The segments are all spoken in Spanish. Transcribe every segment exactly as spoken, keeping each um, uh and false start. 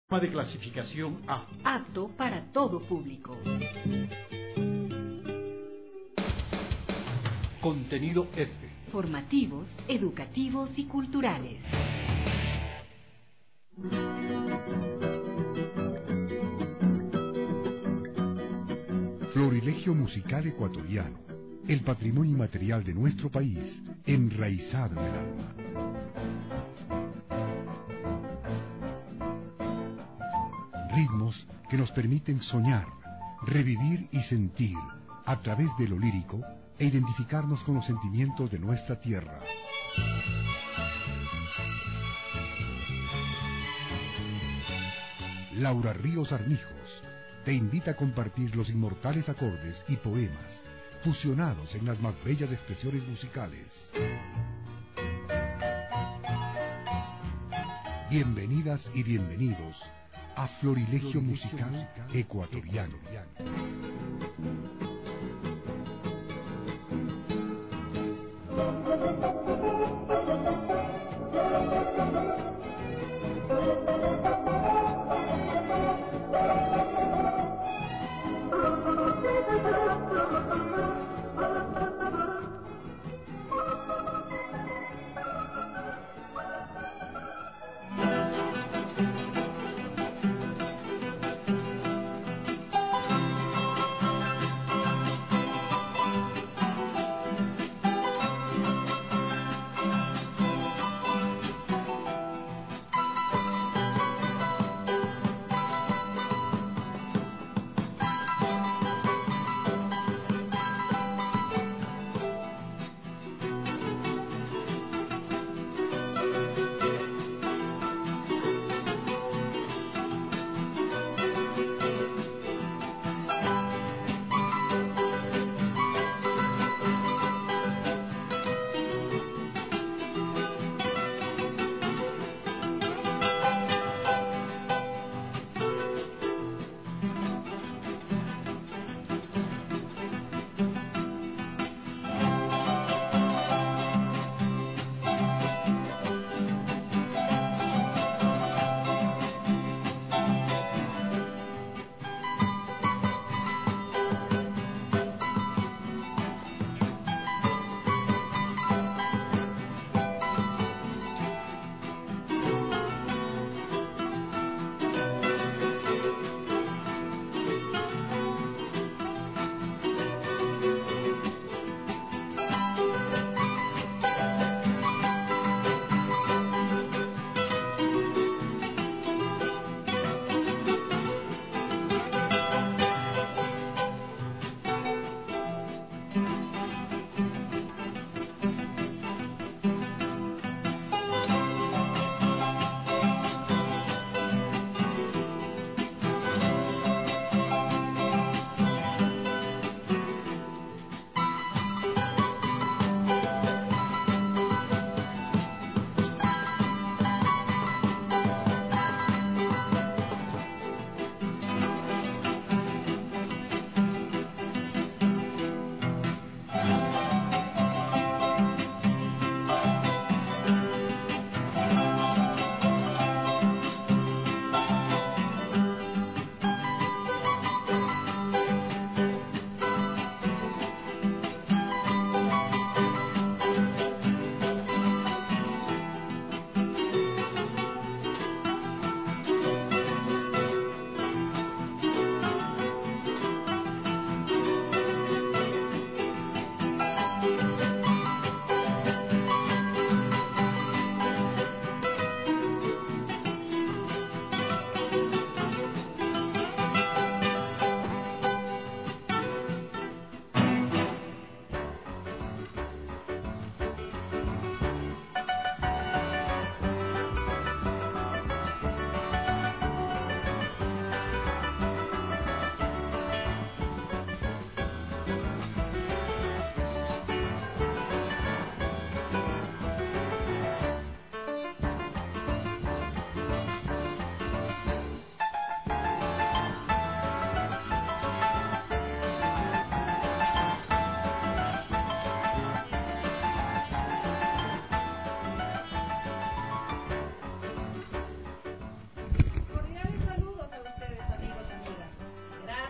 De clasificación A. Apto para todo público. Contenido F. Formativos, educativos y culturales. Florilegio musical ecuatoriano, el patrimonio inmaterial de nuestro país, enraizado en el alma. Ritmos que nos permiten soñar, revivir y sentir a través de lo lírico e identificarnos con los sentimientos de nuestra tierra. Laura Ríos Armijos te invita a compartir los inmortales acordes y poemas fusionados en las más bellas expresiones musicales. Bienvenidas y bienvenidos a Florilegio Musical Ecuatoriano.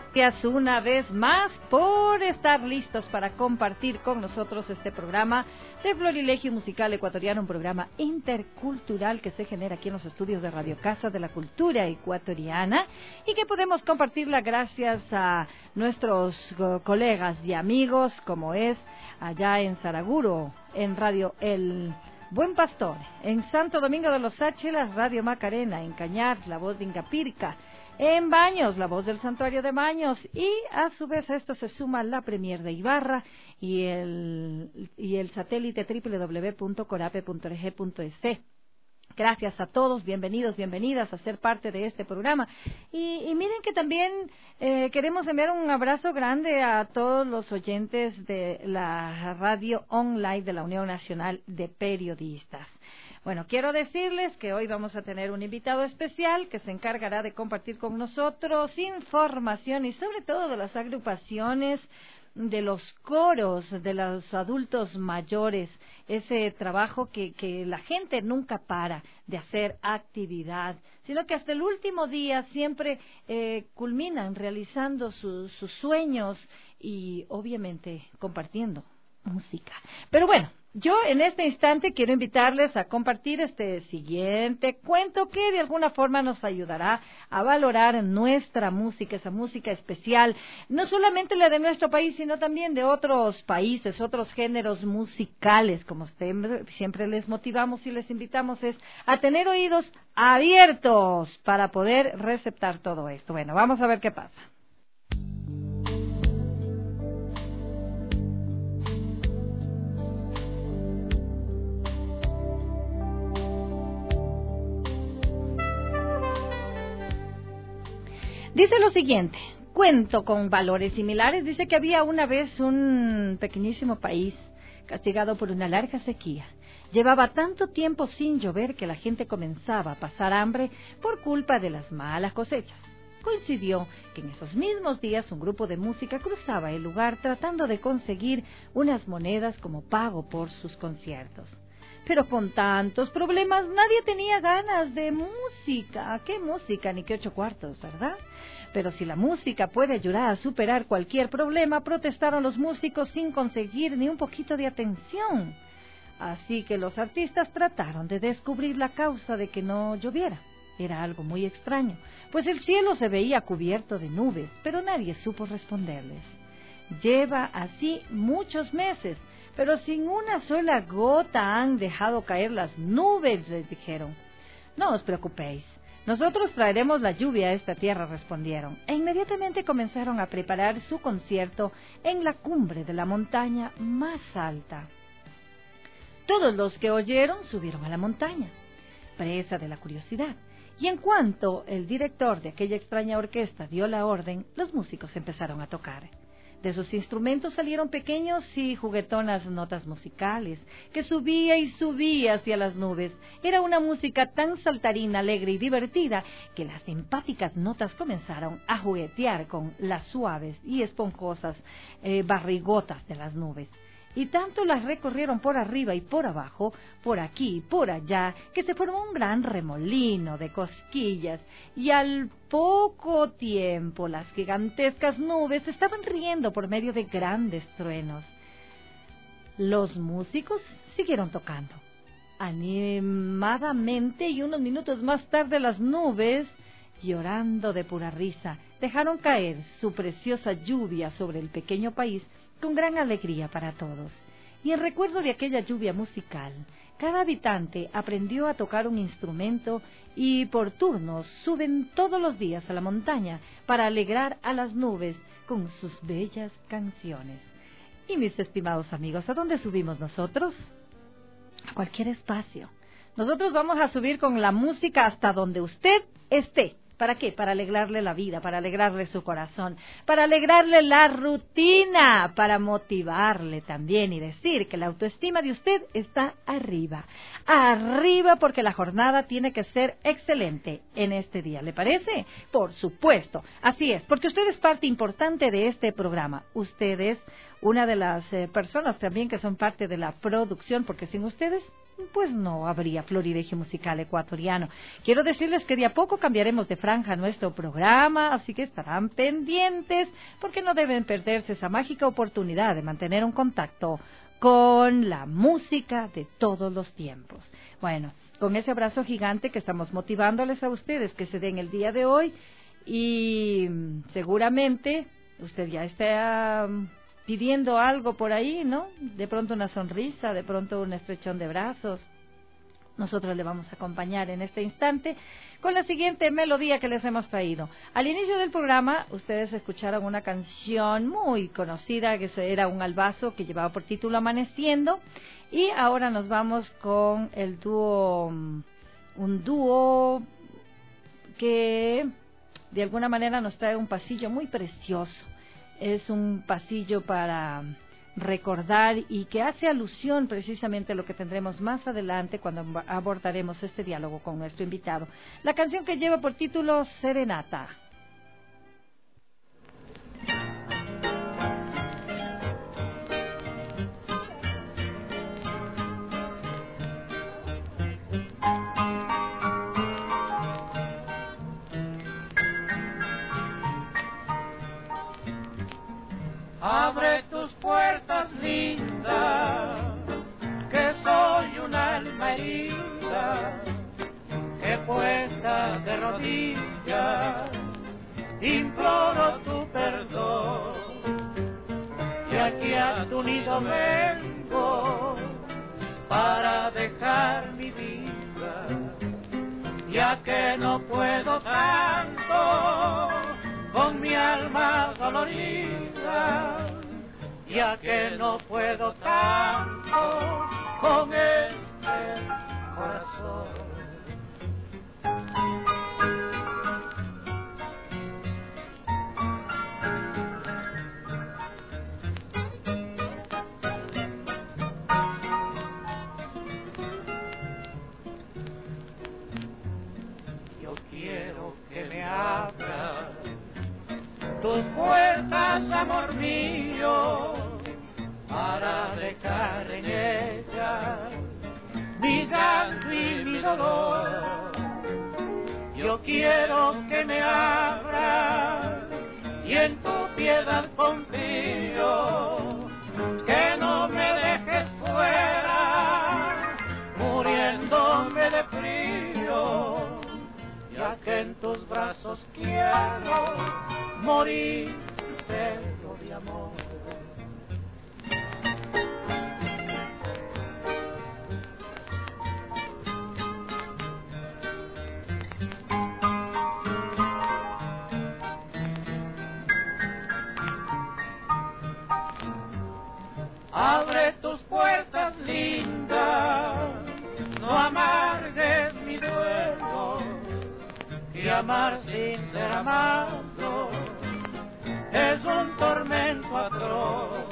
Gracias una vez más por estar listos para compartir con nosotros este programa de Florilegio Musical Ecuatoriano, un programa intercultural que se genera aquí en los estudios de Radio Casa de la Cultura Ecuatoriana y que podemos compartirla gracias a nuestros colegas y amigos, como es allá en Saraguro, en Radio El Buen Pastor, en Santo Domingo de los Áchilas, Radio Macarena, en Cañar, La Voz de Ingapirca, en Baños, La Voz del Santuario de Baños, y a su vez a esto se suma la Premier de Ibarra y el, y el satélite doble u doble u doble u punto corape punto org punto es. Gracias a todos, bienvenidos, bienvenidas a ser parte de este programa. Y, y miren que también eh, queremos enviar un abrazo grande a todos los oyentes de la radio online de la Unión Nacional de Periodistas. Bueno, quiero decirles que hoy vamos a tener un invitado especial que se encargará de compartir con nosotros información y sobre todo de las agrupaciones, de los coros, de los adultos mayores, ese trabajo que, que la gente nunca para de hacer actividad, sino que hasta el último día siempre eh, culminan realizando sus, sus sueños y obviamente compartiendo música. Pero bueno, yo en este instante quiero invitarles a compartir este siguiente cuento que de alguna forma nos ayudará a valorar nuestra música, esa música especial, no solamente la de nuestro país, sino también de otros países, otros géneros musicales, como siempre les motivamos y les invitamos es a tener oídos abiertos para poder receptar todo esto. Bueno, vamos a ver qué pasa. Dice lo siguiente, cuento con valores similares. Dice que había una vez un pequeñísimo país castigado por una larga sequía. Llevaba tanto tiempo sin llover que la gente comenzaba a pasar hambre por culpa de las malas cosechas. Coincidió que en esos mismos días un grupo de música cruzaba el lugar tratando de conseguir unas monedas como pago por sus conciertos. Pero con tantos problemas nadie tenía ganas de música. ¿Qué música? Ni qué ocho cuartos, ¿verdad? Pero si la música puede ayudar a superar cualquier problema, protestaron los músicos sin conseguir ni un poquito de atención. Así que los artistas trataron de descubrir la causa de que no lloviera. Era algo muy extraño, pues el cielo se veía cubierto de nubes, pero nadie supo responderles. Lleva así muchos meses, pero sin una sola gota han dejado caer las nubes, les dijeron. No os preocupéis, nosotros traeremos la lluvia a esta tierra, respondieron, e inmediatamente comenzaron a preparar su concierto en la cumbre de la montaña más alta. Todos los que oyeron subieron a la montaña, presa de la curiosidad, y en cuanto el director de aquella extraña orquesta dio la orden, los músicos empezaron a tocar. De sus instrumentos salieron pequeños y juguetonas notas musicales, que subía y subía hacia las nubes. Era una música tan saltarina, alegre y divertida, que las simpáticas notas comenzaron a juguetear con las suaves y esponjosas eh, barrigotas de las nubes. Y tanto las recorrieron por arriba y por abajo, por aquí y por allá, que se formó un gran remolino de cosquillas, y al poco tiempo las gigantescas nubes estaban riendo por medio de grandes truenos. Los músicos siguieron tocando animadamente, y unos minutos más tarde las nubes, llorando de pura risa, dejaron caer su preciosa lluvia sobre el pequeño país, con gran alegría para todos. Y en recuerdo de aquella lluvia musical, cada habitante aprendió a tocar un instrumento y por turnos suben todos los días a la montaña para alegrar a las nubes con sus bellas canciones. Y mis estimados amigos, ¿a dónde subimos nosotros? A cualquier espacio. Nosotros vamos a subir con la música hasta donde usted esté. ¿Para qué? Para alegrarle la vida, para alegrarle su corazón, para alegrarle la rutina, para motivarle también y decir que la autoestima de usted está arriba. Arriba porque la jornada tiene que ser excelente en este día. ¿Le parece? Por supuesto. Así es, porque usted es parte importante de este programa. Usted es una de las eh, personas también que son parte de la producción, porque sin ustedes pues no habría Florilegio Musical Ecuatoriano. Quiero decirles que de a poco cambiaremos de franja nuestro programa, así que estarán pendientes, porque no deben perderse esa mágica oportunidad de mantener un contacto con la música de todos los tiempos. Bueno, con ese abrazo gigante que estamos motivándoles a ustedes que se den el día de hoy, y seguramente usted ya está pidiendo algo por ahí, ¿no? De pronto una sonrisa, de pronto un estrechón de brazos. Nosotros le vamos a acompañar en este instante con la siguiente melodía que les hemos traído. Al inicio del programa, ustedes escucharon una canción muy conocida, que era un albazo que llevaba por título Amaneciendo, y ahora nos vamos con el dúo, un dúo que de alguna manera nos trae un pasillo muy precioso. Es un pasillo para recordar y que hace alusión precisamente a lo que tendremos más adelante cuando abordaremos este diálogo con nuestro invitado. La canción que lleva por título Serenata. Abre tus puertas, linda, que soy un alma herida, que puesta de rodillas imploro tu perdón. Y aquí a tu nido vengo para dejar mi vida, ya que no puedo tanto con mi alma dolorida, ya que no puedo tanto con este corazón. Yo quiero que me abras tus puertas, amor mío, para dejar en ellas mi llanto y mi dolor. Yo quiero que me abras y en tu piedad confío, que no me dejes fuera, muriéndome de frío, ya que en tus brazos quiero morir, pero de amor. Abre tus puertas, linda, no amargues mi duelo, y amar sin ser amado es un tormento atroz.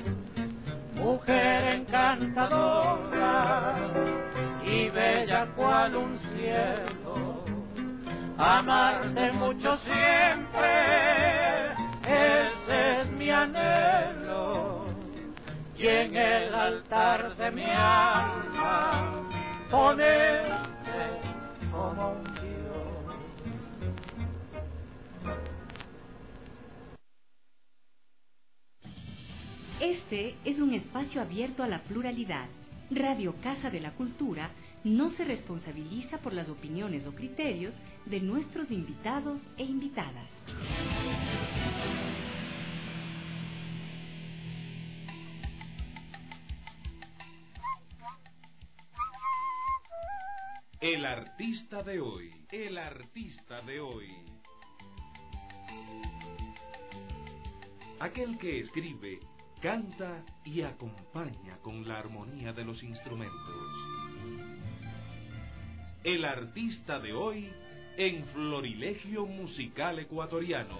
Mujer encantadora y bella cual un cielo, amarte mucho siempre, ese es mi anhelo. Y en el altar de mi alma ponerte como un Dios. Este es un espacio abierto a la pluralidad. Radio Casa de la Cultura no se responsabiliza por las opiniones o criterios de nuestros invitados e invitadas. El artista de hoy, el artista de hoy. Aquel que escribe, canta y acompaña con la armonía de los instrumentos. El artista de hoy en Florilegio Musical Ecuatoriano.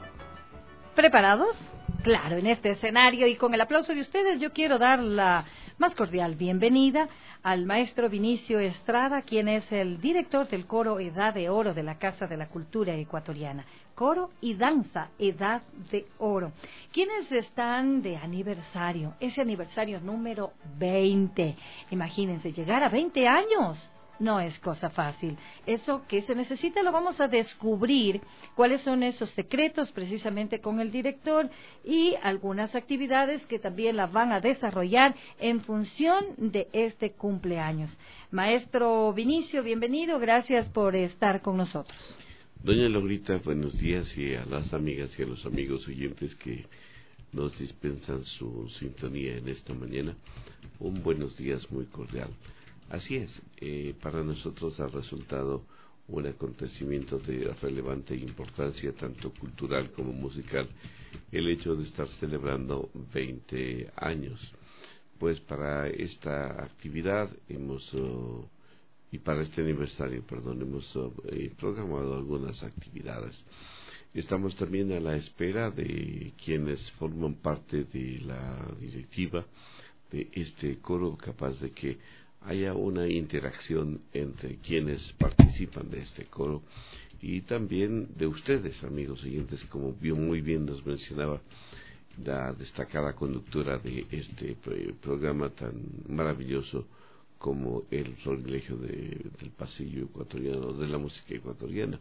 ¿Preparados? Claro, en este escenario y con el aplauso de ustedes yo quiero dar la más cordial bienvenida al maestro Vinicio Estrada, quien es el director del coro Edad de Oro de la Casa de la Cultura Ecuatoriana. Coro y danza Edad de Oro. ¿Quiénes están de aniversario? Ese aniversario número veinte. Imagínense, llegar a veinte años. No es cosa fácil. Eso que se necesita lo vamos a descubrir, cuáles son esos secretos precisamente con el director y algunas actividades que también la van a desarrollar en función de este cumpleaños. Maestro Vinicio, bienvenido, gracias por estar con nosotros. Doña Laurita, buenos días, y a las amigas y a los amigos oyentes que nos dispensan su sintonía en esta mañana, un buenos días muy cordial. Así es, eh, para nosotros ha resultado un acontecimiento de relevante importancia, tanto cultural como musical, el hecho de estar celebrando veinte años. Pues para esta actividad hemos, uh, y para este aniversario, perdón, hemos uh, eh, programado algunas actividades. Estamos también a la espera de quienes forman parte de la directiva de este coro, capaz de que haya una interacción entre quienes participan de este coro y también de ustedes, amigos oyentes, como muy bien nos mencionaba la destacada conductora de este programa tan maravilloso como el Florilegio de, del pasillo ecuatoriano, de la música ecuatoriana.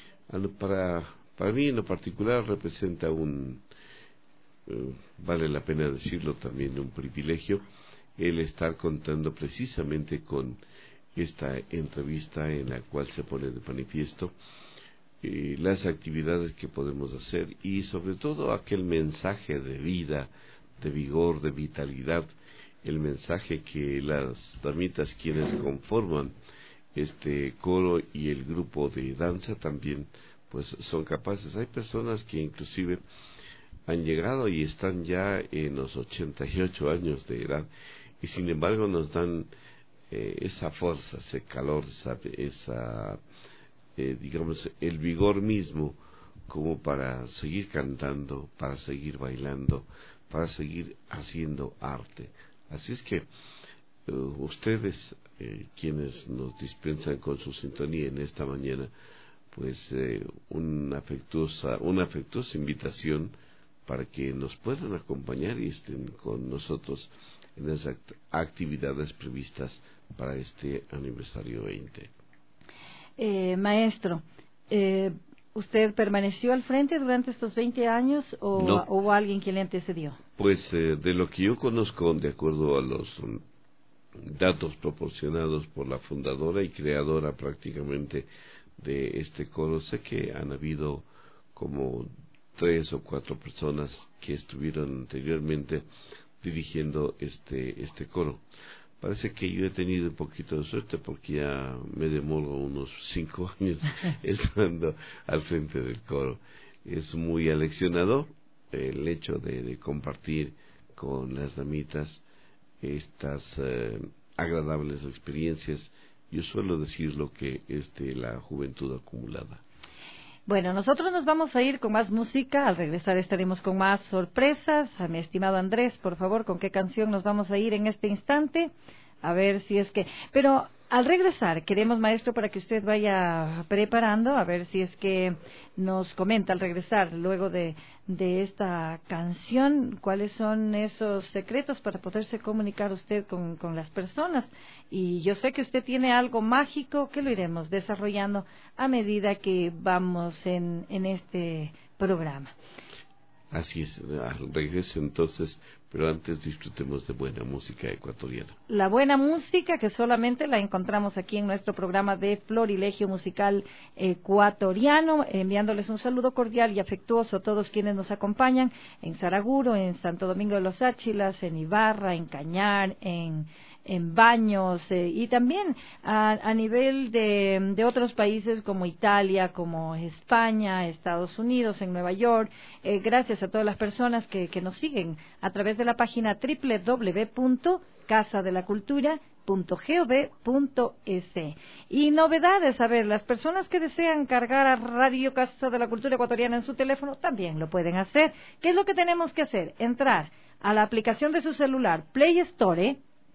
Para, para mí en lo particular representa un, eh, vale la pena decirlo también, un privilegio el estar contando precisamente con esta entrevista en la cual se pone de manifiesto eh, las actividades que podemos hacer y sobre todo aquel mensaje de vida, de vigor, de vitalidad, el mensaje que las damitas quienes conforman este coro y el grupo de danza también pues son capaces. Hay personas que inclusive han llegado y están ya en los ochenta y ocho años de edad y sin embargo nos dan eh, esa fuerza, ese calor, esa, esa eh, digamos, el vigor mismo como para seguir cantando, para seguir bailando, para seguir haciendo arte. Así es que uh, ustedes, eh, quienes nos dispensan con su sintonía en esta mañana, pues eh, una afectuosa, una afectuosa invitación para que nos puedan acompañar y estén con nosotros en las act actividades previstas para este aniversario veinte. Eh, maestro, eh, ¿usted permaneció al frente durante estos veinte años o no. hubo alguien que le antecedió? Pues eh, de lo que yo conozco, de acuerdo a los um, datos proporcionados por la fundadora y creadora prácticamente de este coro, sé que han habido como tres o cuatro personas que estuvieron anteriormente dirigiendo este este coro. Parece que yo he tenido un poquito de suerte porque ya me demoro unos cinco años estando al frente del coro. Es muy aleccionador el hecho de, de compartir con las damitas estas eh, agradables experiencias. Yo suelo decir lo que es de la juventud acumulada. Bueno, nosotros nos vamos a ir con más música. Al regresar estaremos con más sorpresas. A mi estimado Andrés, por favor, ¿con qué canción nos vamos a ir en este instante? A ver si es que... Pero al regresar, queremos, maestro, para que usted vaya preparando, a ver si es que nos comenta al regresar, luego de, de esta canción, cuáles son esos secretos para poderse comunicar usted con, con las personas. Y yo sé que usted tiene algo mágico que lo iremos desarrollando a medida que vamos en, en este programa. Así es, al regreso entonces, pero antes disfrutemos de buena música ecuatoriana. La buena música que solamente la encontramos aquí en nuestro programa de Florilegio Musical Ecuatoriano, enviándoles un saludo cordial y afectuoso a todos quienes nos acompañan en Saraguro, en Santo Domingo de los Áchilas, en Ibarra, en Cañar, en... en Baños eh, y también a, a nivel de, de otros países como Italia, como España, Estados Unidos, en Nueva York. Eh, gracias a todas las personas que, que nos siguen a través de la página doble u doble u doble u punto casa de la cultura punto gov punto es. Y novedades, a ver, las personas que desean cargar a Radio Casa de la Cultura Ecuatoriana en su teléfono también lo pueden hacer. ¿Qué es lo que tenemos que hacer? Entrar a la aplicación de su celular Play Store,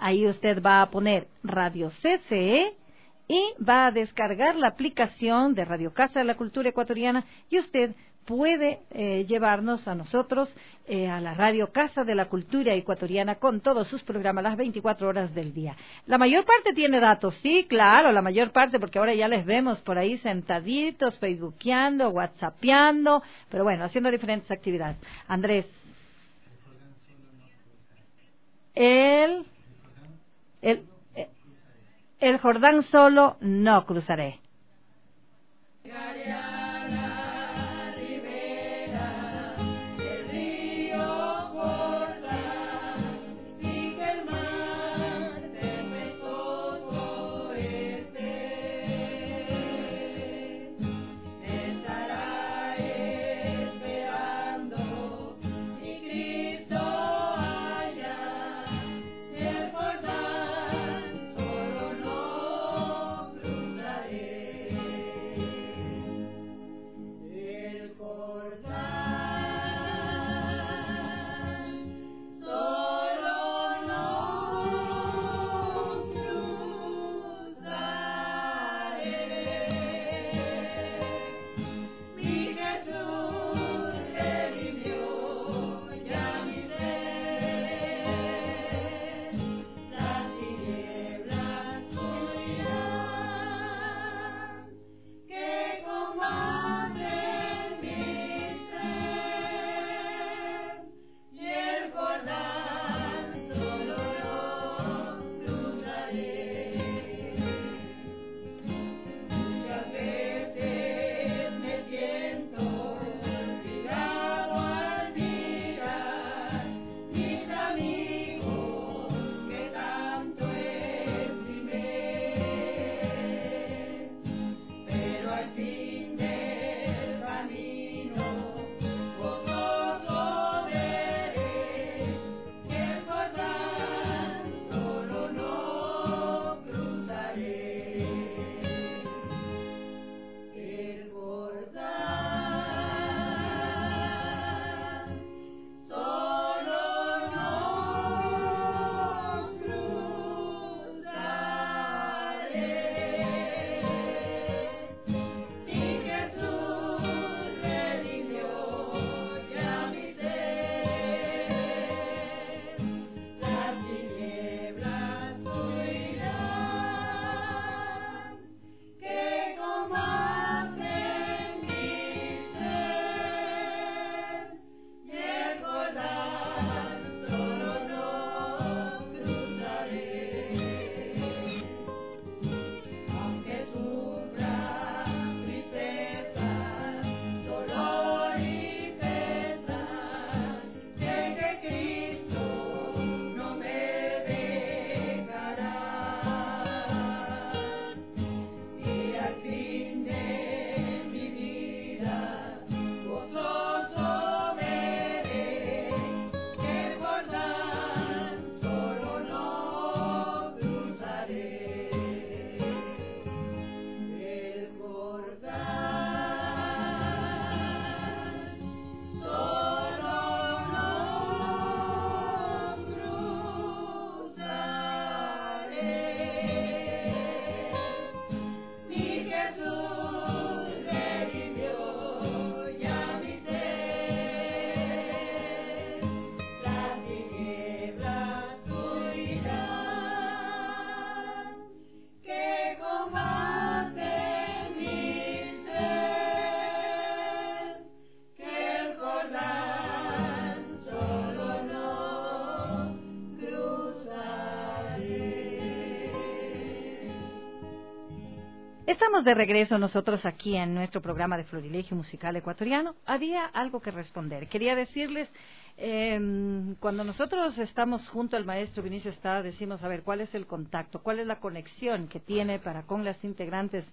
Ahí usted va a poner Radio C C E y va a descargar la aplicación de Radio Casa de la Cultura Ecuatoriana y usted puede eh, llevarnos a nosotros eh, a la Radio Casa de la Cultura Ecuatoriana con todos sus programas las veinticuatro horas del día. La mayor parte tiene datos, sí, claro, la mayor parte, porque ahora ya les vemos por ahí sentaditos, facebookeando, whatsappeando, pero bueno, haciendo diferentes actividades. Andrés. El, el, el Jordán solo no cruzaré. Estamos de regreso nosotros aquí en nuestro programa de Florilegio Musical Ecuatoriano. Había algo que responder. Quería decirles, eh, cuando nosotros estamos junto al maestro Vinicio Estrada, decimos, a ver, ¿cuál es el contacto? ¿Cuál es la conexión que tiene para con las integrantes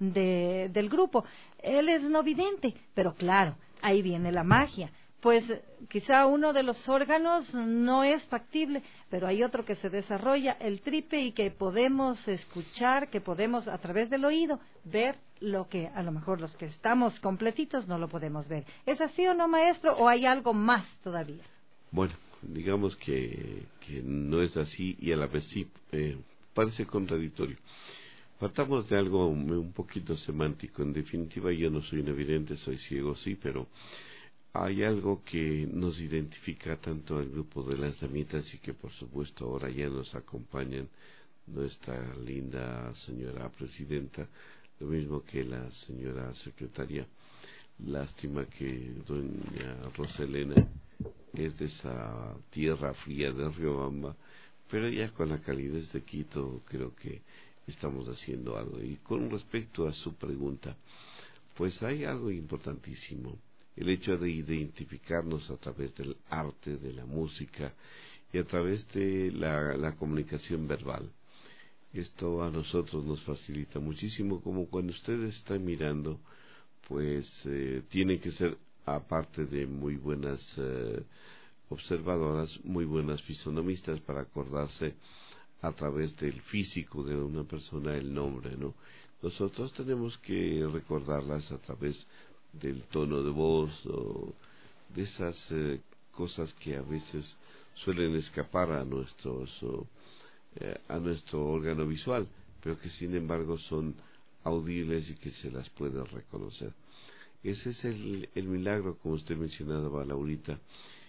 de, del grupo? Él es no vidente, pero claro, ahí viene la magia. Pues quizá uno de los órganos no es factible, pero hay otro que se desarrolla, el tripe, y que podemos escuchar, que podemos a través del oído ver lo que a lo mejor los que estamos completitos no lo podemos ver. ¿Es así o no, maestro, o hay algo más todavía? Bueno, digamos que, que no es así y a la vez sí, eh, parece contradictorio. Tratamos de algo un, un poquito semántico. En definitiva, yo no soy un evidente, soy ciego, sí, pero hay algo que nos identifica tanto al grupo de las damitas y que por supuesto ahora ya nos acompañan nuestra linda señora presidenta, lo mismo que la señora secretaria. Lástima que doña Roselena es de esa tierra fría de Riobamba, pero ya con la calidez de Quito creo que estamos haciendo algo. Y con respecto a su pregunta, pues hay algo importantísimo, el hecho de identificarnos a través del arte, de la música y a través de la, la comunicación verbal. Esto a nosotros nos facilita muchísimo, como cuando ustedes están mirando, pues eh, tienen que ser, aparte de muy buenas eh, observadoras, muy buenas fisonomistas para acordarse a través del físico de una persona el nombre, ¿no? Nosotros tenemos que recordarlas a través del tono de voz o de esas eh, cosas que a veces suelen escapar a nuestros o, eh, a nuestro órgano visual, pero que sin embargo son audibles y que se las puede reconocer. Ese es el, el milagro, como usted mencionaba, Laurita,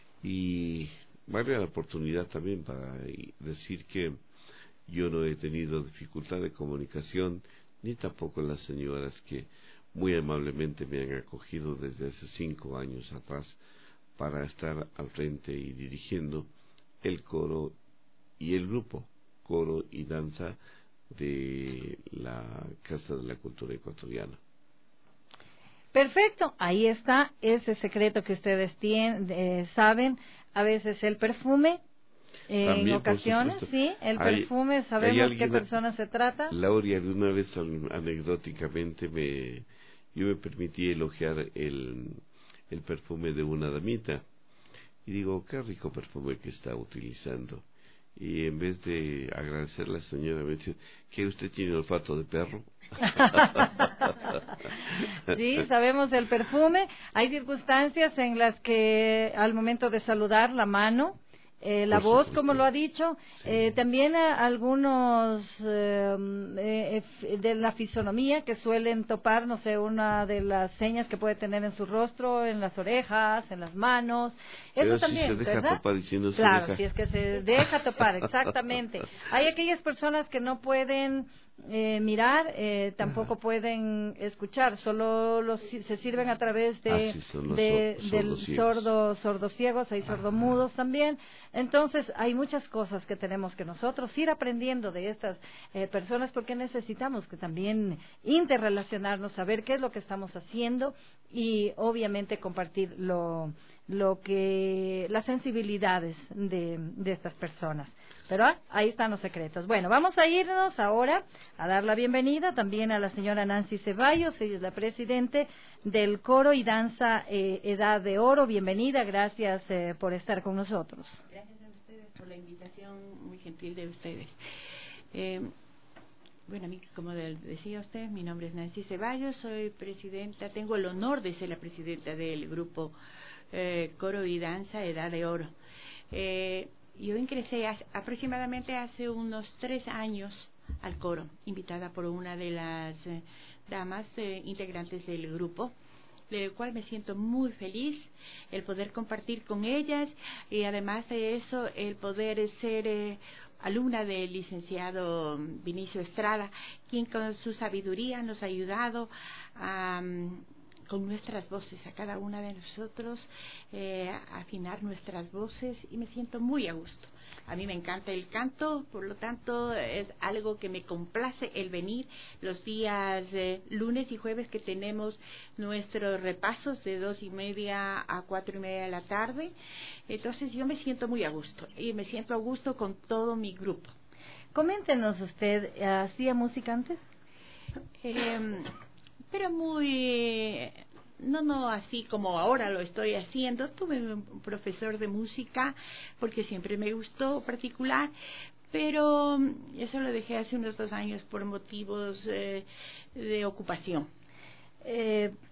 y vale la oportunidad también para decir que yo no he tenido dificultad de comunicación, ni tampoco las señoras que muy amablemente me han acogido desde hace cinco años atrás para estar al frente y dirigiendo el coro y el grupo, coro y danza de la Casa de la Cultura Ecuatoriana. Perfecto, ahí está ese secreto que ustedes tienen, eh, saben, a veces el perfume, eh, También, en ocasiones, sí, el hay, perfume, sabemos qué persona se trata. Laura, alguna vez anecdóticamente me, yo me permití elogiar el, el perfume de una damita y digo, qué rico perfume que está utilizando. Y en vez de agradecer a la señora me dice, ¿que usted tiene olfato de perro? Sí, sabemos del perfume. Hay circunstancias en las que al momento de saludar la mano, eh, la voz, supuesto, como lo ha dicho, sí. eh, también a, algunos eh, eh, de la fisonomía que suelen topar, no sé, una de las señas que puede tener en su rostro, en las orejas, en las manos. Pero Eso si también, se deja ¿verdad? Topar diciendo claro, se deja. si es que se deja topar, exactamente. Hay aquellas personas que no pueden Eh, mirar, eh, tampoco Ajá. pueden escuchar, solo los, se sirven a través de, ah, sí, de so, del sordo, sordos-ciegos, hay sordomudos también. Entonces hay muchas cosas que tenemos que nosotros ir aprendiendo de estas eh, personas, porque necesitamos que también interrelacionarnos, saber qué es lo que estamos haciendo y obviamente compartir lo, lo que las sensibilidades de, de estas personas. Pero ah, ahí están los secretos. Bueno, vamos a irnos ahora a dar la bienvenida también a la señora Nancy Ceballos, ella es la presidente del Coro y Danza eh, Edad de Oro. Bienvenida, gracias eh, por estar con nosotros. Gracias a ustedes por la invitación muy gentil de ustedes. Eh, bueno, a mí, como decía usted, mi nombre es Nancy Ceballos, soy presidenta, tengo el honor de ser la presidenta del grupo eh, Coro y Danza Edad de Oro. Eh, Yo ingresé hace, aproximadamente hace unos tres años al coro, invitada por una de las eh, damas eh, integrantes del grupo, del cual me siento muy feliz el poder compartir con ellas y además de eso el poder ser eh, alumna del licenciado Vinicio Estrada, quien con su sabiduría nos ha ayudado a um, con nuestras voces, a cada una de nosotros, eh, afinar nuestras voces y me siento muy a gusto. A mí me encanta el canto, por lo tanto es algo que me complace el venir los días eh, lunes y jueves que tenemos nuestros repasos de dos y media a cuatro y media de la tarde. Entonces yo me siento muy a gusto y me siento a gusto con todo mi grupo. Coméntenos usted, ¿hacía música antes? Eh, pero muy, no, no así como ahora lo estoy haciendo. Tuve un profesor de música porque siempre me gustó particular, pero eso lo dejé hace unos dos años por motivos eh, de ocupación. Eh,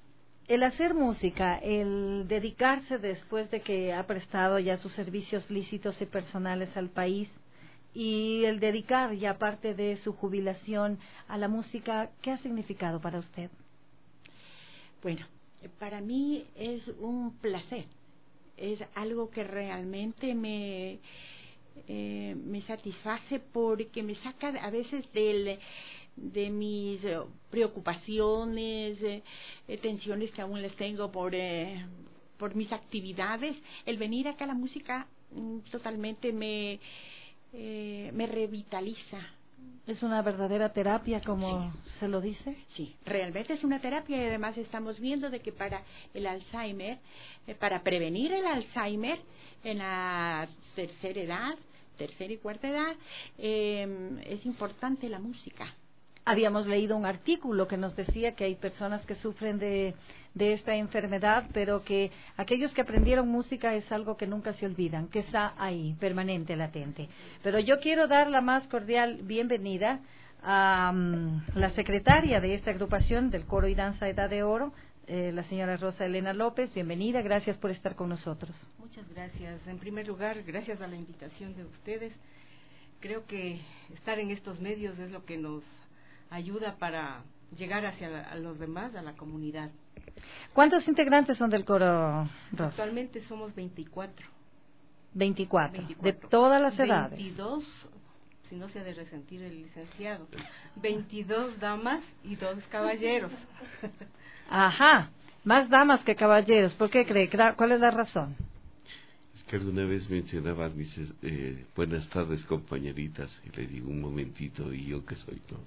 el hacer música, el dedicarse después de que ha prestado ya sus servicios lícitos y personales al país, y el dedicar ya parte de su jubilación a la música, ¿qué ha significado para usted? Bueno, para mí es un placer, es algo que realmente me, eh, me satisface porque me saca a veces del, de mis eh, preocupaciones, eh, eh, tensiones que aún les tengo por, eh, por mis actividades. El venir acá a la música mm, totalmente me... Eh, me revitaliza. ¿Es una verdadera terapia, como sí. se lo dice? Sí, realmente es una terapia, y además estamos viendo de que para el Alzheimer, eh, para prevenir el Alzheimer en la tercera edad, tercera y cuarta edad, eh, es importante la música. Habíamos leído un artículo que nos decía que hay personas que sufren de, de esta enfermedad, pero que aquellos que aprendieron música es algo que nunca se olvidan, que está ahí, permanente, latente. Pero yo quiero dar la más cordial bienvenida a um, la secretaria de esta agrupación del Coro y Danza Edad de Oro, eh, la señora Rosa Elena López. Bienvenida, gracias por estar con nosotros. Muchas gracias. En primer lugar, gracias a la invitación de ustedes. Creo que estar en estos medios es lo que nos ayuda para llegar hacia la, a los demás, a la comunidad. ¿Cuántos integrantes son del coro, Rosa? Actualmente somos veinticuatro. veinticuatro, veinticuatro. De todas las edades. veintidós, si no se ha de resentir el licenciado, veintidós damas y dos caballeros. Ajá, más damas que caballeros. ¿Por qué cree? ¿Cuál es la razón? Es que alguna vez mencionaba, dices, eh, buenas tardes compañeritas, y le digo un momentito, ¿y yo qué soy? ¿No?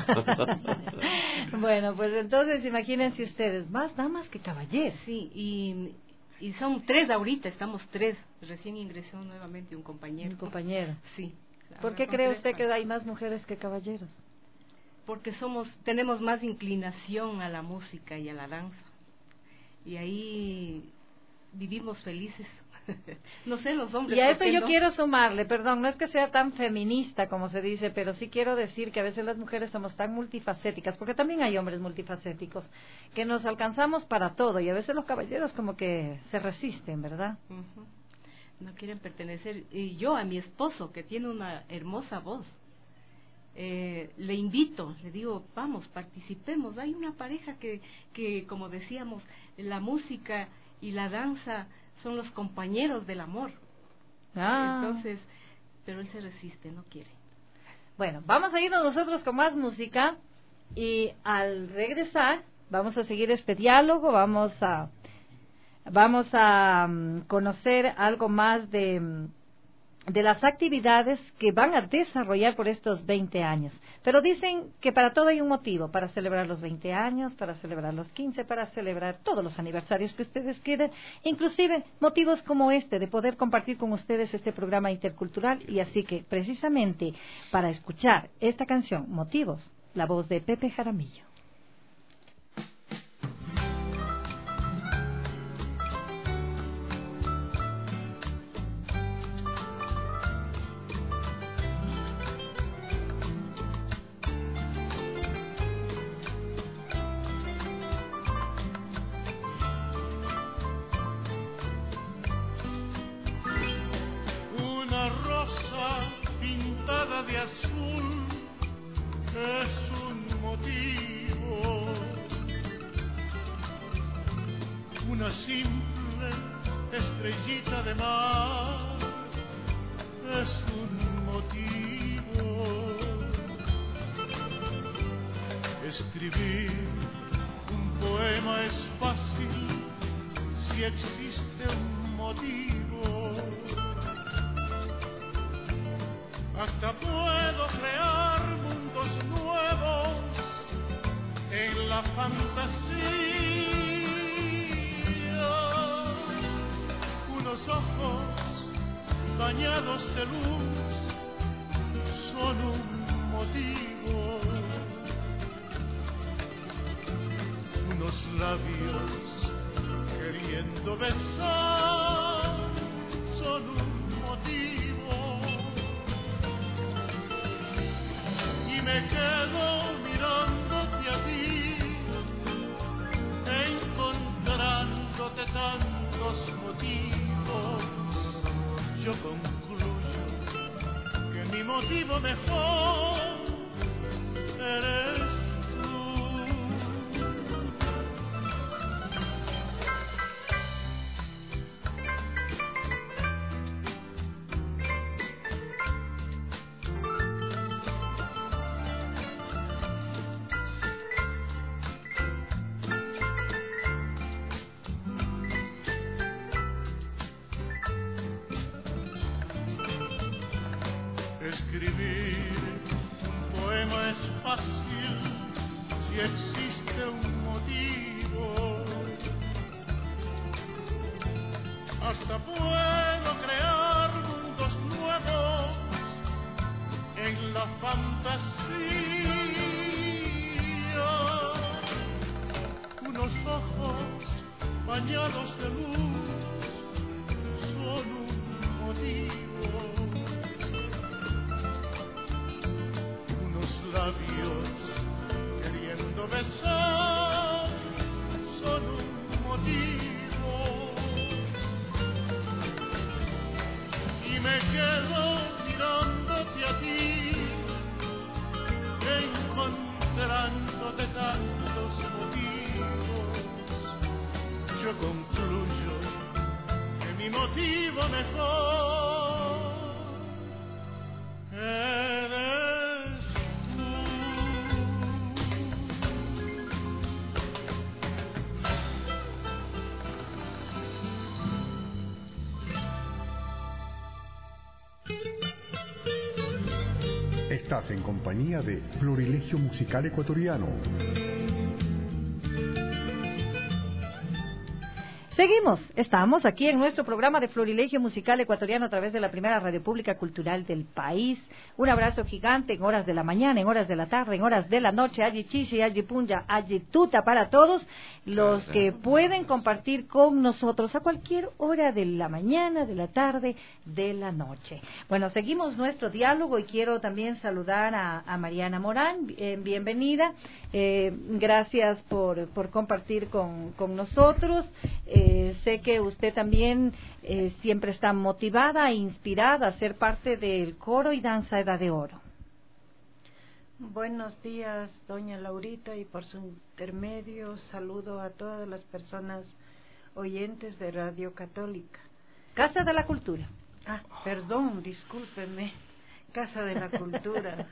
Bueno, pues entonces imagínense ustedes, más damas que caballeros. Sí, y, y son tres ahorita, estamos tres, recién ingresó nuevamente un compañero. Un compañero. Sí. ¿Por qué cree usted que hay más mujeres que caballeros? Porque somos, tenemos más inclinación a la música y a la danza, y ahí vivimos felices. No sé, los hombres. Y a eso yo no? quiero sumarle, perdón, no es que sea tan feminista como se dice, pero sí quiero decir que a veces las mujeres somos tan multifacéticas, porque también hay hombres multifacéticos, que nos alcanzamos para todo, y a veces los caballeros como que se resisten, ¿verdad? Uh-huh. No quieren pertenecer. Y yo a mi esposo, que tiene una hermosa voz, eh, le invito, le digo, vamos, participemos. Hay una pareja que, que, como decíamos, la música y la danza son los compañeros del amor. Ah. Entonces, pero él se resiste, no quiere. Bueno, vamos a irnos nosotros con más música, y al regresar vamos a seguir este diálogo, vamos a vamos a um, conocer algo más de um, de las actividades que van a desarrollar por estos veinte años. Pero dicen que para todo hay un motivo, para celebrar los veinte años, para celebrar los quince, para celebrar todos los aniversarios que ustedes quieran, inclusive motivos como este, de poder compartir con ustedes este programa intercultural. Y así que, precisamente, para escuchar esta canción, Motivos, la voz de Pepe Jaramillo. De azul es un motivo, una simple estrellita de mar es un motivo, escribir un poema es fácil si existe un motivo. Hasta puedo crear mundos nuevos en la fantasía. Unos ojos bañados de luz son un motivo. Unos labios queriendo besar son un motivo. Y me quedo mirándote a ti, encontrando yo concluyo que mi motivo mejor eres tú. Escribir un poema es fácil si existe un motivo. Hasta puedo crear mundos nuevos en la fantasía. Unos ojos bañados de luz son un motivo. Labios queriendo besar son un motivo, y me quedo mirándote a ti, encontrándote tantos motivos. Yo concluyo que mi motivo mejor eres. Estás en compañía de Florilegio Musical Ecuatoriano. Seguimos, estamos aquí en nuestro programa de Florilegio Musical Ecuatoriano a través de la primera radio pública cultural del país. Un abrazo gigante en horas de la mañana, en horas de la tarde, en horas de la noche. Allí chichi, allí punja, allí tuta para todos los que pueden compartir con nosotros a cualquier hora de la mañana, de la tarde, de la noche. Bueno, seguimos nuestro diálogo y quiero también saludar a, a Mariana Morán. Eh, bienvenida. Eh, gracias por, por compartir con, con nosotros. Eh, Eh, sé que usted también eh, siempre está motivada e inspirada a ser parte del coro y danza Edad de Oro. Buenos días, doña Laurita, y por su intermedio saludo a todas las personas oyentes de Radio Católica. Casa de la Cultura. Ah, perdón, discúlpeme, Casa de la Cultura.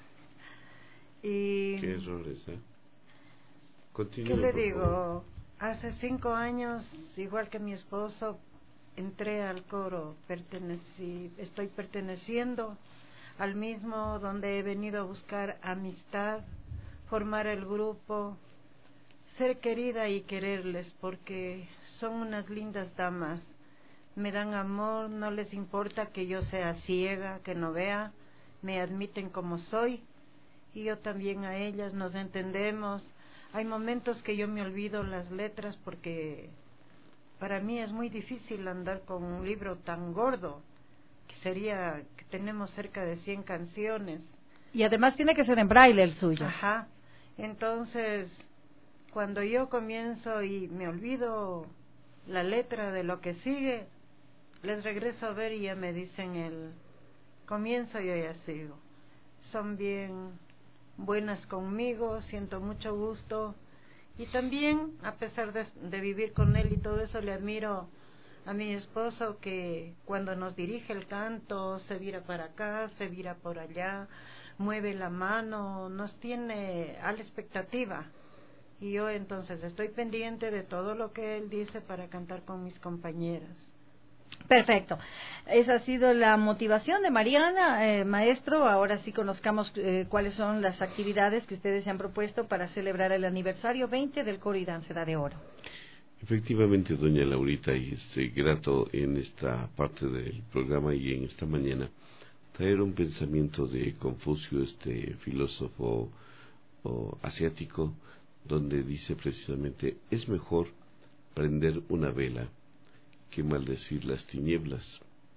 Y qué errores, ¿eh? Continúa, ¿qué le por digo? favor. Hace cinco años, igual que mi esposo, entré al coro, pertenecí, estoy perteneciendo al mismo, donde he venido a buscar amistad, formar el grupo, ser querida y quererles, porque son unas lindas damas, me dan amor, no les importa que yo sea ciega, que no vea, me admiten como soy, y yo también a ellas, nos entendemos. Hay momentos que yo me olvido las letras porque para mí es muy difícil andar con un libro tan gordo, que sería que tenemos cerca de cien canciones. Y además tiene que ser en braille el suyo. Ajá. Entonces, cuando yo comienzo y me olvido la letra de lo que sigue, les regreso a ver y ya me dicen el comienzo y yo ya sigo. Son bien buenas conmigo, siento mucho gusto y también, a pesar de, de vivir con él y todo eso, le admiro a mi esposo, que cuando nos dirige el canto se vira para acá, se vira por allá, mueve la mano, nos tiene a la expectativa, y yo entonces estoy pendiente de todo lo que él dice para cantar con mis compañeras. Perfecto. Esa ha sido la motivación de Mariana. Eh, maestro, ahora sí conozcamos eh, cuáles son las actividades que ustedes se han propuesto para celebrar el aniversario veinte del Coro y Danza Edad de Oro. Efectivamente, doña Laurita, y es eh, grato en esta parte del programa y en esta mañana traer un pensamiento de Confucio, este filósofo o, asiático, donde dice precisamente: es mejor prender una vela que maldecir las tinieblas.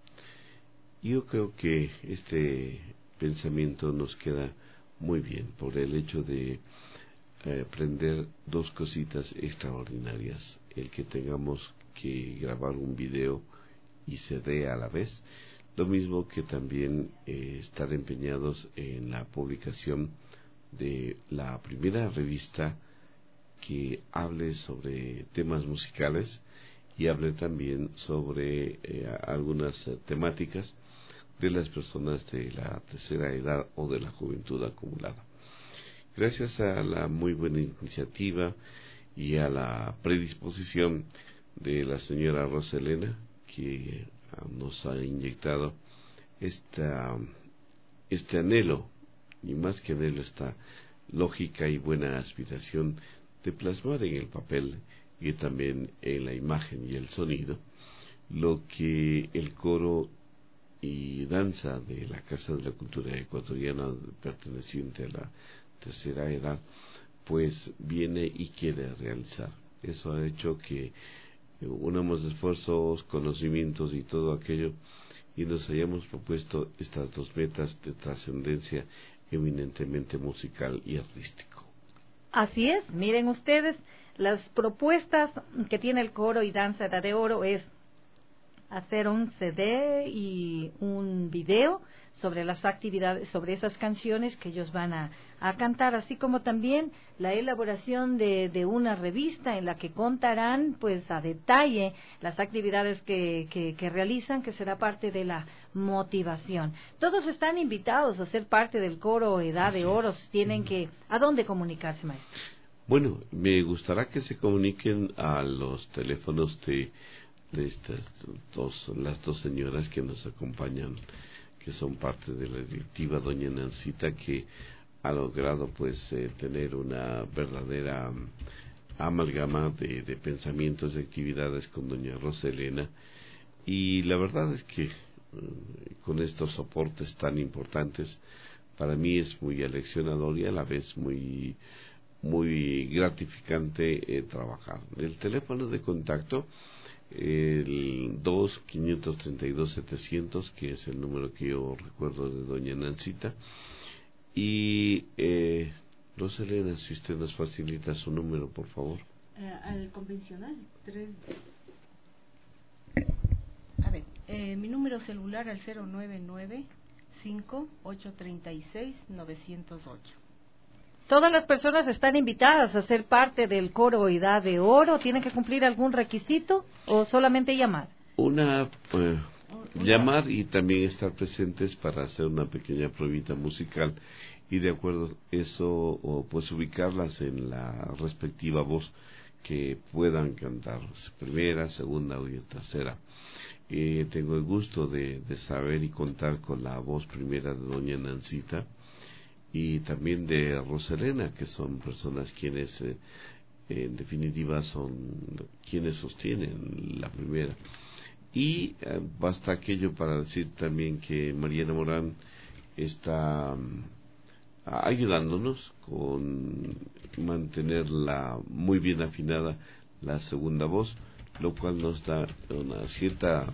Y yo creo que este pensamiento nos queda muy bien por el hecho de eh, aprender dos cositas extraordinarias: el que tengamos que grabar un video y C D a la vez, lo mismo que también eh, estar empeñados en la publicación de la primera revista que hable sobre temas musicales y hable también sobre eh, algunas eh, temáticas de las personas de la tercera edad o de la juventud acumulada. Gracias a la muy buena iniciativa y a la predisposición de la señora Roselena, que nos ha inyectado esta, este anhelo, y más que anhelo, esta lógica y buena aspiración de plasmar en el papel y también en la imagen y el sonido lo que el coro y danza de la Casa de la Cultura Ecuatoriana, perteneciente a la tercera edad, pues viene y quiere realizar. Eso ha hecho que unamos esfuerzos, conocimientos y todo aquello, y nos hayamos propuesto estas dos metas de trascendencia eminentemente musical y artístico. Así es, miren ustedes, las propuestas que tiene el coro y danza Edad de Oro es hacer un C D y un video sobre las actividades, sobre esas canciones que ellos van a, a cantar, así como también la elaboración de, de una revista en la que contarán pues a detalle las actividades que, que, que realizan, que será parte de la motivación. Todos están invitados a ser parte del coro Edad de Oro. Tienen que, ¿a dónde comunicarse, maestro? Bueno, me gustaría que se comuniquen a los teléfonos de, de estas dos, las dos señoras que nos acompañan, que son parte de la directiva, doña Nancita, que ha logrado pues eh, tener una verdadera um, amalgama de, de pensamientos y actividades con doña Roselena, y la verdad es que uh, con estos soportes tan importantes para mí es muy aleccionador y a la vez muy muy gratificante eh, trabajar. El teléfono de contacto, el dos quinientos treinta y dos setecientos, que es el número que yo recuerdo de doña Nancita, y eh, Roselena, si usted nos facilita su número, por favor. Eh, al convencional, tres... a ver, eh, mi número celular al cero nueve nueve, cinco ocho tres seis, nueve cero ocho. Todas las personas están invitadas a ser parte del coro Edad de Oro. ¿Tienen que cumplir algún requisito o solamente llamar? Una, eh, llamar y también estar presentes para hacer una pequeña pruebita musical y de acuerdo eso, o pues ubicarlas en la respectiva voz que puedan cantar, primera, segunda o tercera. Eh, tengo el gusto de, de saber y contar con la voz primera de doña Nancita y también de Roselena, que son personas quienes eh, en definitiva son quienes sostienen la primera. Y eh, basta aquello para decir también que Mariana Morán está um, ayudándonos con mantenerla muy bien afinada la segunda voz, lo cual nos da una cierta,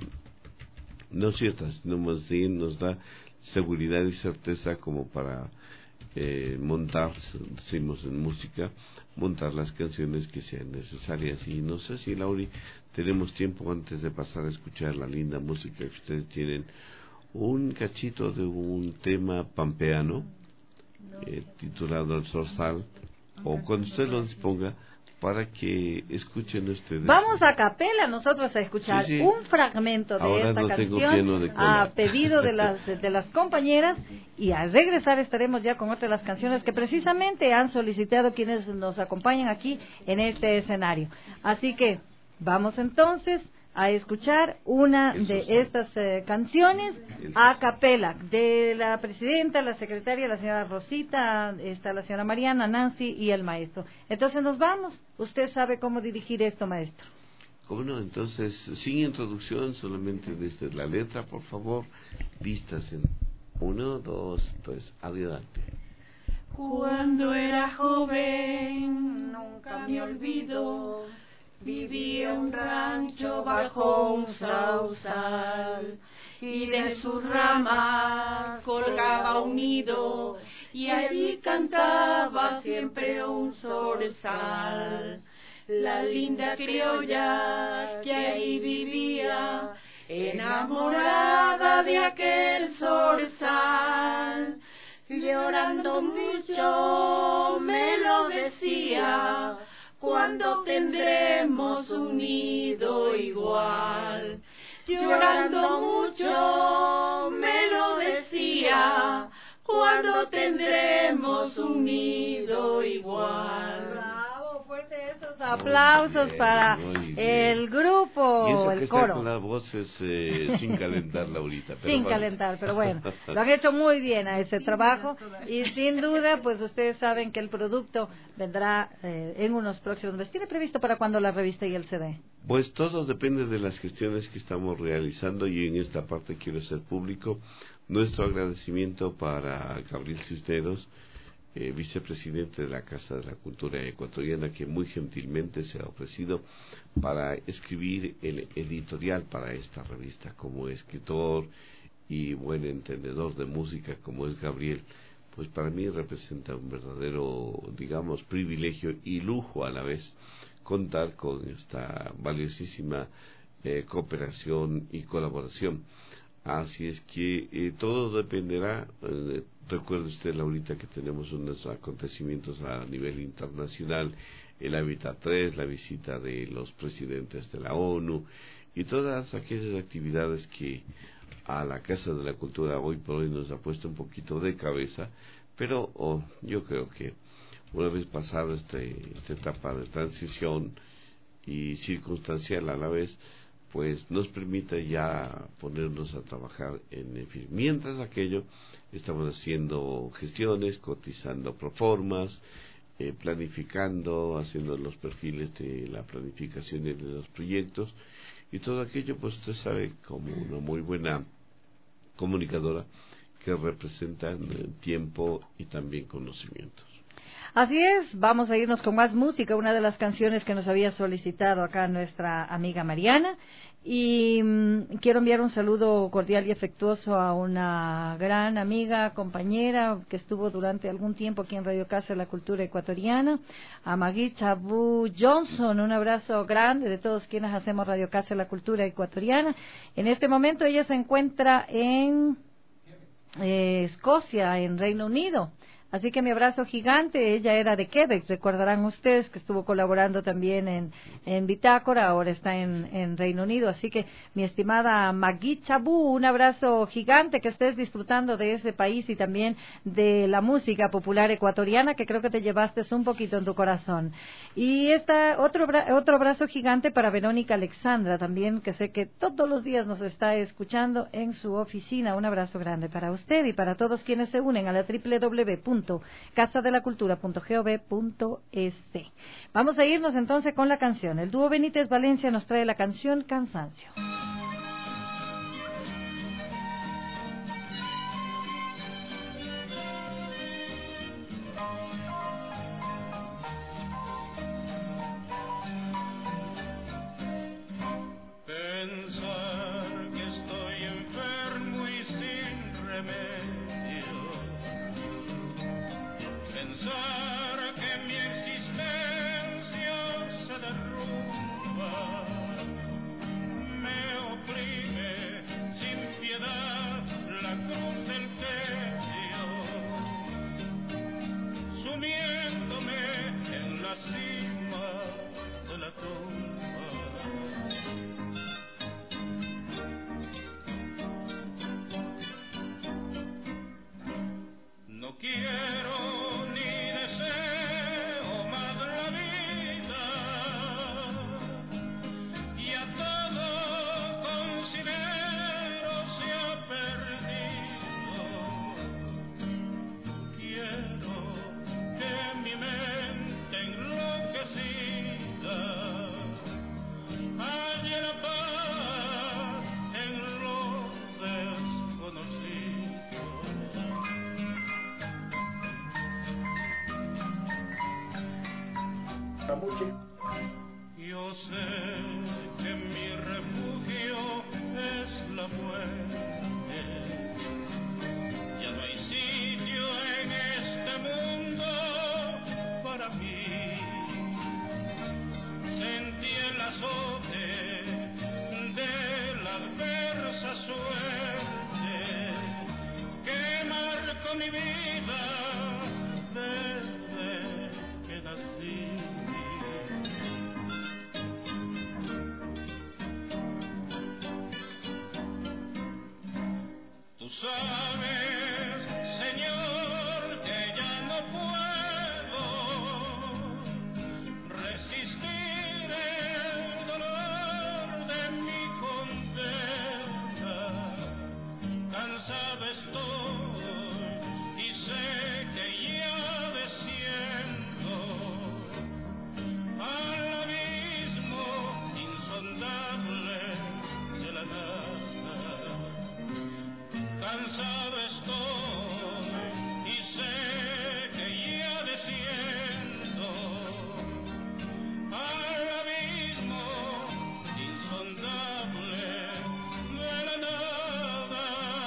no cierta, sino más bien nos da seguridad y certeza como para Eh, montar, decimos en música, montar las canciones que sean necesarias. Y no sé si, Lauri, tenemos tiempo antes de pasar a escuchar la linda música que ustedes tienen, un cachito de un tema pampeano eh, titulado El Zorzal, o cuando usted lo disponga, para que escuchen ustedes. Vamos a capela nosotros a escuchar sí, sí. un fragmento de Ahora esta no canción de a pedido de las de las compañeras, y al regresar estaremos ya con otras de las canciones que precisamente han solicitado quienes nos acompañan aquí en este escenario. Así que vamos entonces a escuchar una Eso de sí. estas eh, canciones a capela de la presidenta, la secretaria, la señora Rosita, está la señora Mariana, Nancy y el maestro. Entonces nos vamos. Usted sabe cómo dirigir esto, maestro. ¿Cómo no? Entonces, sin introducción, solamente desde la letra, por favor, vistas en uno, dos, tres, adelante. Cuando era joven, nunca me olvido, vivía un rancho bajo un sausal y de sus ramas colgaba un nido y allí cantaba siempre un zorzal. La linda criolla que ahí vivía enamorada de aquel zorzal, llorando mucho me lo decía, cuando tendremos un nido igual. Llorando mucho me lo decía, cuando tendremos un nido igual. Bravo, fuerte esos aplausos bien, para el grupo, y eso el que coro. Está con las voces eh, sin calentar, Laurita. Pero sin bueno. calentar, pero bueno, lo han hecho muy bien a ese trabajo y sin duda, pues ustedes saben que el producto vendrá eh, en unos próximos meses. ¿Tiene previsto para cuándo la revista y el C D? Pues todo depende de las gestiones que estamos realizando y en esta parte quiero hacer público nuestro agradecimiento para Gabriel Cisneros, eh, vicepresidente de la Casa de la Cultura Ecuatoriana, que muy gentilmente se ha ofrecido para escribir el editorial para esta revista. Como escritor y buen entendedor de música como es Gabriel, pues para mí representa un verdadero, digamos, privilegio y lujo a la vez contar con esta valiosísima eh, cooperación y colaboración. Así es que eh, todo dependerá, eh, recuerde usted, Laurita, que tenemos unos acontecimientos a nivel internacional, el Hábitat tres, la visita de los presidentes de la ONU y todas aquellas actividades que a la Casa de la Cultura hoy por hoy nos ha puesto un poquito de cabeza, pero oh, yo creo que una vez pasada este, esta etapa de transición y circunstancial a la vez, pues nos permite ya ponernos a trabajar en, en fin. Mientras aquello, estamos haciendo gestiones, cotizando proformas, eh, planificando, haciendo los perfiles de la planificación de los proyectos, y todo aquello, pues usted sabe, como una muy buena comunicadora, que representa tiempo y también conocimientos. Así es, vamos a irnos con más música, una de las canciones que nos había solicitado acá nuestra amiga Mariana, y mmm, quiero enviar un saludo cordial y afectuoso a una gran amiga, compañera, que estuvo durante algún tiempo aquí en Radio Casa de la Cultura Ecuatoriana, a Magui Chabu Johnson. Un abrazo grande de todos quienes hacemos Radio Casa de la Cultura Ecuatoriana. En este momento ella se encuentra en eh, Escocia, en Reino Unido. Así que mi abrazo gigante. Ella era de Quebec, recordarán ustedes que estuvo colaborando también en, en Bitácora, ahora está en, en Reino Unido. Así que mi estimada Magui Chabu, un abrazo gigante, que estés disfrutando de ese país y también de la música popular ecuatoriana, que creo que te llevaste un poquito en tu corazón. Y esta, otro, otro abrazo gigante para Verónica Alexandra también, que sé que todos los días nos está escuchando en su oficina. Un abrazo grande para usted y para todos quienes se unen a la doble u doble u doble u punto casa de la cultura punto gov punto es. Vamos a irnos entonces con la canción. El dúo Benítez Valencia nos trae la canción Cansancio. Pensar que estoy enfermo y sin remedio, pensar que mi existencia se derrumba, me oprime sin piedad la cruz del tedio, sumiéndome en la cima de la tumba. No quiero ni deseo más la vida, y a todo considero se ha perdido. Quiero que mi mente enloquecida halle la paz en lo desconocido. Yo sé que mi refugio es la muerte, ya no hay sitio en este mundo para mí. Sentí el azote de la adversidad mi vida debe quedar así. Tú sabes, Señor, que ya no puedo resistir el dolor de mi condena. Cansado estoy y sé que ya desciendo al abismo insondable de la nada. Cansado estoy y sé que ya desciendo al abismo insondable de la nada.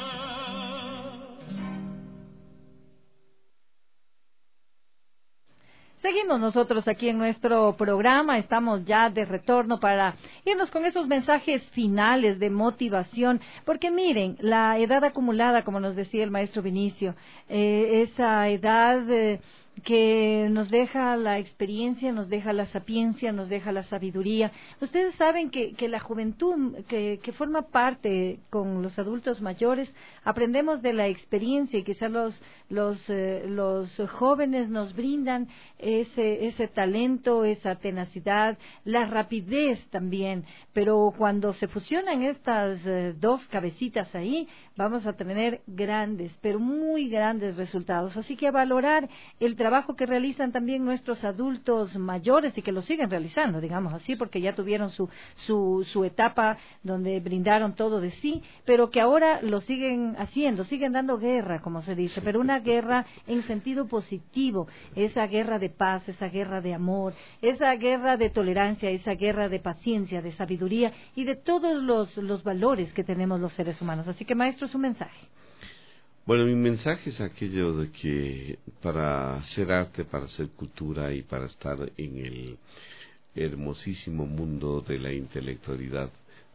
Seguimos nosotros aquí en nuestro programa, estamos ya de retorno para irnos con esos mensajes finales de motivación, porque miren, la edad acumulada, como nos decía el maestro Vinicio, eh, esa edad eh, que nos deja la experiencia, nos deja la sapiencia, nos deja la sabiduría. Ustedes saben que, que la juventud que, que forma parte con los adultos mayores, aprendemos de la experiencia y quizás los, los, eh, los jóvenes nos brindan ese, ese talento, esa tenacidad, la rapidez también, pero cuando se fusionan estas eh, dos cabecitas ahí, vamos a tener grandes, pero muy grandes resultados. Así que a valorar el trabajo que realizan también nuestros adultos mayores y que lo siguen realizando, digamos así, porque ya tuvieron su, su, su etapa donde brindaron todo de sí, pero que ahora lo siguen haciendo, siguen dando guerra, como se dice, pero una guerra en sentido positivo, esa guerra de paz, esa guerra de amor, esa guerra de tolerancia, esa guerra de paciencia, de sabiduría y de todos los, los valores que tenemos los seres humanos. Así que, maestro, su mensaje. Bueno, mi mensaje es aquello de que para hacer arte, para hacer cultura y para estar en el hermosísimo mundo de la intelectualidad,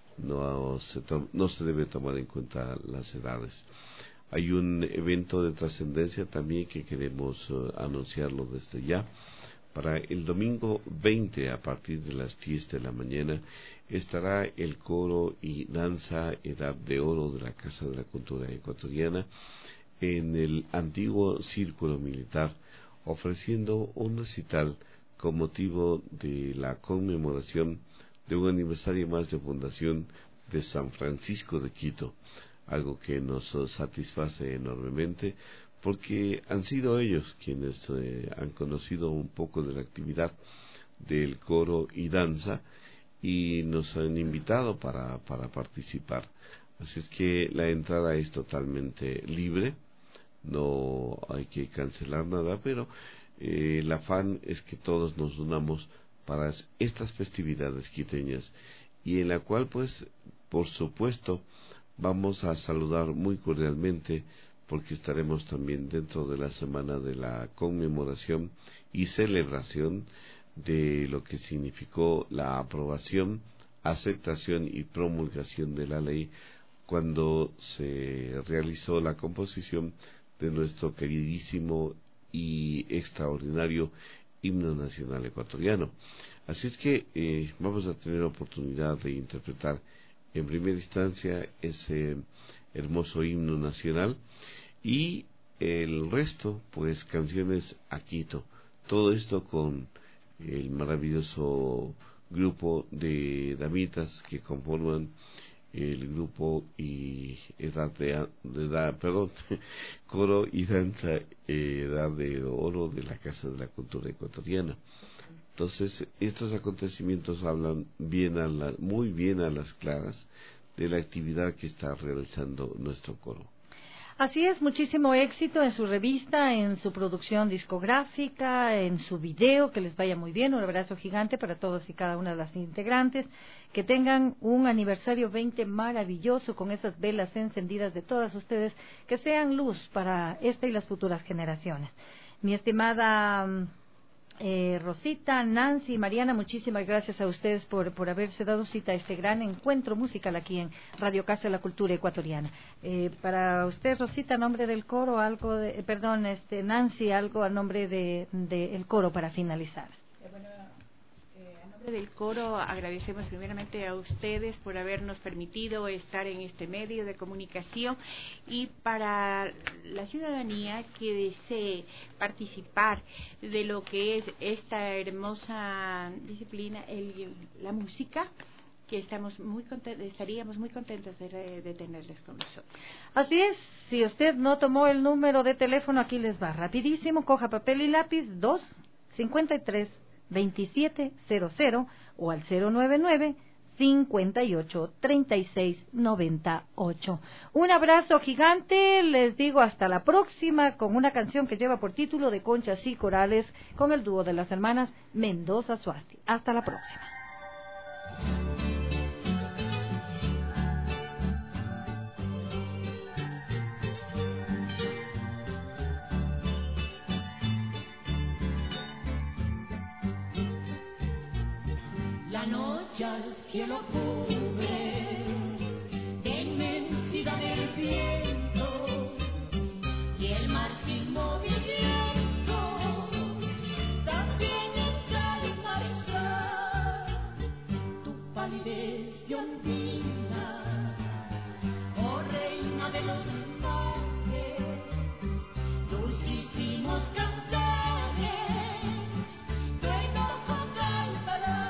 no se, no se debe tomar en cuenta las edades. Hay un evento de trascendencia también que queremos uh, anunciarlo desde ya. Para el domingo veinte, a partir de las diez de la mañana, estará el coro y danza Edad de Oro de la Casa de la Cultura Ecuatoriana en el antiguo Círculo Militar, ofreciendo un recital con motivo de la conmemoración de un aniversario más de fundación de San Francisco de Quito, algo que nos satisface enormemente, porque han sido ellos quienes eh, han conocido un poco de la actividad del coro y danza y nos han invitado para, para participar. Así es que la entrada es totalmente libre, no hay que cancelar nada, pero eh, el afán es que todos nos unamos para estas festividades quiteñas y en la cual, pues, por supuesto, vamos a saludar muy cordialmente, porque estaremos también dentro de la semana de la conmemoración y celebración de lo que significó la aprobación, aceptación y promulgación de la ley cuando se realizó la composición de nuestro queridísimo y extraordinario himno nacional ecuatoriano. Así es que eh, vamos a tener oportunidad de interpretar en primera instancia ese hermoso himno nacional y el resto, pues, canciones a Quito. Todo esto con el maravilloso grupo de damitas que conforman el grupo y edad de, de edad, perdón, coro y danza Edad de Oro de la Casa de la Cultura Ecuatoriana. Entonces, estos acontecimientos hablan bien a la, muy bien a las claras de la actividad que está realizando nuestro coro. Así es, muchísimo éxito en su revista, en su producción discográfica, en su video, que les vaya muy bien, un abrazo gigante para todos y cada una de las integrantes, que tengan un aniversario veinte maravilloso con esas velas encendidas de todas ustedes, que sean luz para esta y las futuras generaciones. Mi estimada Eh, Rosita, Nancy, Mariana, muchísimas gracias a ustedes por, por haberse dado cita a este gran encuentro musical aquí en Radio Casa de la Cultura Ecuatoriana. Eh, para usted, Rosita, a nombre del coro, algo de, eh, perdón, este, Nancy, algo a nombre de, de el coro para finalizar. Del coro agradecemos primeramente a ustedes por habernos permitido estar en este medio de comunicación, y para la ciudadanía que desee participar de lo que es esta hermosa disciplina, el, la música, que estamos muy contentos, estaríamos muy contentos de, de tenerles con nosotros. Así es, si usted no tomó el número de teléfono, aquí les va rapidísimo, coja papel y lápiz, dos cincuenta y tres veintisiete cero cero o al cero nueve nueve cincuenta y ocho treinta y seis noventa y ocho. Un abrazo gigante, les digo hasta la próxima con una canción que lleva por título De Conchas y Corales con el dúo de las hermanas Mendoza Suasti. Hasta la próxima. La noche al cielo cubre de inmensidad del viento, y el mar sin movimiento también en calma está. Tu palidez de ondina, oh reina de los mares, dulcísimos cantares, tu enojo calmará.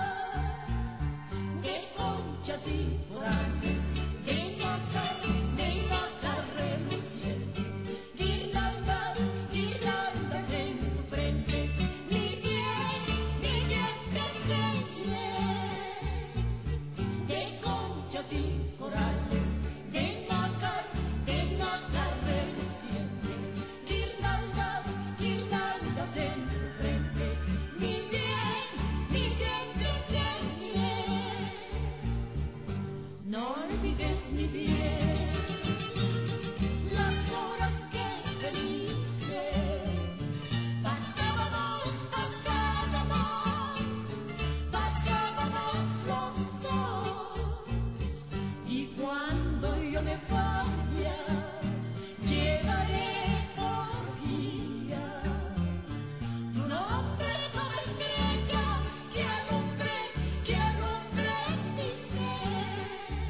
De conchas y corales, de macar, de macar reluciente, guirnaldas, guirnaldas en tu frente, mi bien, mi bien te enseñé. De conchas y corales, de macar, de macar reluciente, guirnaldas, guirnaldas en tu frente, mi bien, mi bien te enseñé. No olvides mi bien las horas que felices pasábamos, pasábamos, pasábamos los dos. Y cuando yo me vaya, llevaré por guía tu nombre como estrella que alumbre, que alumbre mi ser.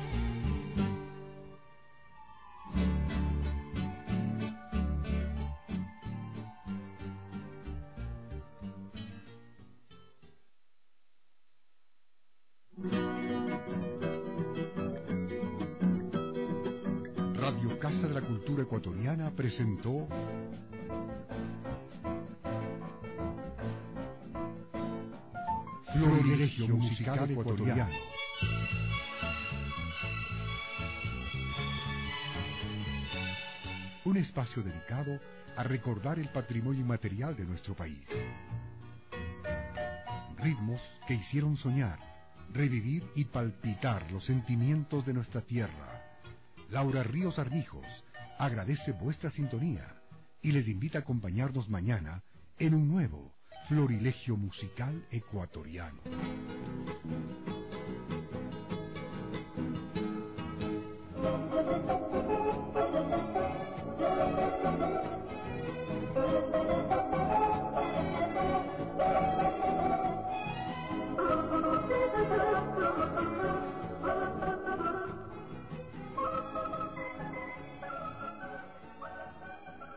Radio Casa de la Cultura Ecuatoriana presentó Florilegio Musical Ecuatoriano. Un espacio dedicado a recordar el patrimonio inmaterial de nuestro país. Ritmos que hicieron soñar, revivir y palpitar los sentimientos de nuestra tierra. Laura Ríos Armijos agradece vuestra sintonía y les invita a acompañarnos mañana en un nuevo Florilegio Musical Ecuatoriano.